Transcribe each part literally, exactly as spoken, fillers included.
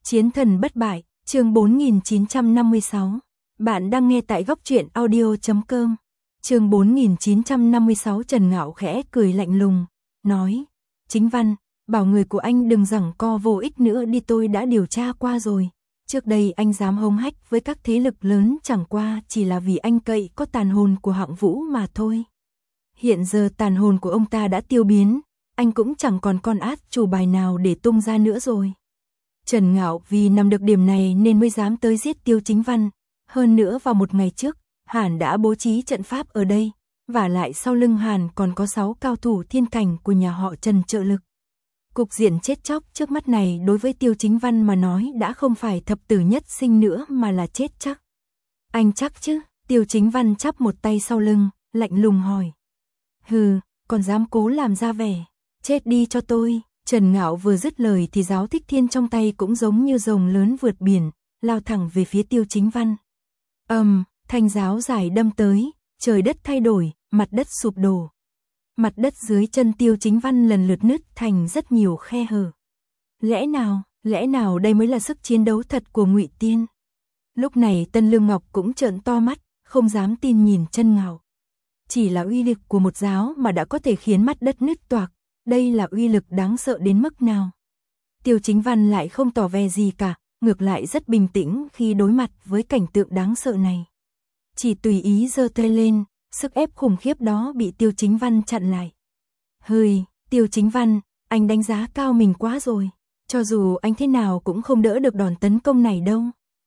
Chiến thần bất bại, chương bốn nghìn chín trăm năm mươi sáu. Bạn đang nghe tại góc truyện audio chấm com. Chương bốn nghìn chín trăm năm mươi sáu. Trần Ngạo khẽ cười lạnh lùng, nói: Chính Văn, bảo người của anh đừng giằng co vô ích nữa đi, tôi đã điều tra qua rồi. Trước đây anh dám hống hách với các thế lực lớn chẳng qua chỉ là vì anh cậy có tàn hồn của Hạng Vũ mà thôi. Hiện giờ tàn hồn của ông ta đã tiêu biến, anh cũng chẳng còn con át chủ bài nào để tung ra nữa rồi. Trần Ngạo vì nắm được điểm này nên mới dám tới giết Tiêu Chính Văn. Hơn nữa vào một ngày trước, Hàn đã bố trí trận pháp ở đây, và lại sau lưng Hàn còn có sáu cao thủ thiên cảnh của nhà họ Trần trợ lực. Cục diện chết chóc trước mắt này đối với Tiêu Chính Văn mà nói đã không phải thập tử nhất sinh nữa mà là chết chắc. Anh chắc chứ? Tiêu Chính Văn chắp một tay sau lưng, lạnh lùng hỏi. Hừ, còn dám cố làm ra vẻ, chết đi cho tôi. Trần Ngạo vừa dứt lời thì giáo Thích Thiên trong tay cũng giống như rồng lớn vượt biển, lao thẳng về phía Tiêu Chính Văn. Ầm, um, thanh giáo dài đâm tới, trời đất thay đổi, mặt đất sụp đổ. Mặt đất dưới chân Tiêu Chính Văn lần lượt nứt thành rất nhiều khe hở. Lẽ nào, lẽ nào đây mới là sức chiến đấu thật của Ngụy Tiên? Lúc này Tân Lương Ngọc cũng trợn to mắt, không dám tin nhìn Trần Ngạo. Chỉ là uy lực của một giáo mà đã có thể khiến mặt đất nứt toạc. Đây là uy lực đáng sợ đến mức nào? Tiêu Chính Văn lại không tỏ vẻ gì cả, ngược lại rất bình tĩnh khi đối mặt với cảnh tượng đáng sợ này. Chỉ tùy ý giơ tay lên, sức ép khủng khiếp đó bị Tiêu Chính Văn chặn lại. Hơi, Tiêu Chính Văn, anh đánh giá cao mình quá rồi. Cho dù anh thế nào cũng không đỡ được đòn tấn công này đâu.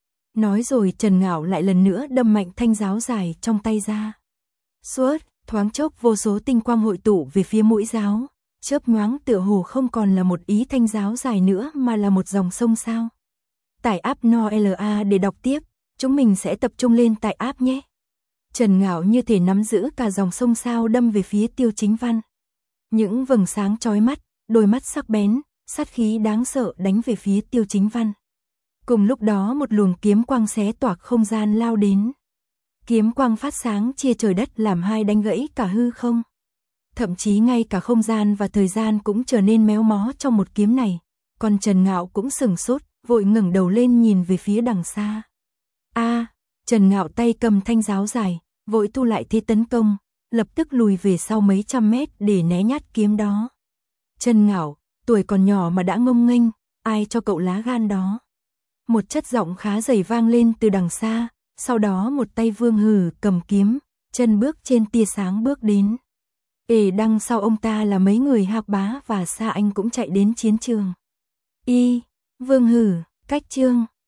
Nói rồi Trần Ngạo lại lần nữa đâm mạnh thanh giáo dài trong tay ra. Suốt, thoáng chốc vô số tinh quang hội tụ về phía mũi giáo. Chớp nhoáng tựa hồ không còn là một ý thanh giáo dài nữa mà là một dòng sông sao. Tải app no la để đọc tiếp, chúng mình sẽ tập trung lên tải app nhé. Trần Ngạo như thể nắm giữ cả dòng sông sao đâm về phía Tiêu Chính Văn. Những vầng sáng chói mắt, đôi mắt sắc bén, sát khí đáng sợ đánh về phía Tiêu Chính Văn. Cùng lúc đó một luồng kiếm quang xé toạc không gian lao đến. Kiếm quang phát sáng chia trời đất làm hai đánh gãy cả hư không. Thậm chí ngay cả không gian và thời gian cũng trở nên méo mó trong một kiếm này. Còn Trần Ngạo cũng sừng sốt, vội ngẩng đầu lên nhìn về phía đằng xa. A, à, Trần Ngạo tay cầm thanh giáo dài, vội thu lại thế tấn công, lập tức lùi về sau mấy trăm mét để né nhát kiếm đó. Trần Ngạo, tuổi còn nhỏ mà đã ngông nghênh, ai cho cậu lá gan đó? Một chất giọng khá dày vang lên từ đằng xa, sau đó một tay Vương Hử cầm kiếm, chân bước trên tia sáng bước đến. Ê đằng sau ông ta là mấy người Hạc Bá và Sa Anh cũng chạy đến chiến trường. Y, Vương Hử, Cách Trương,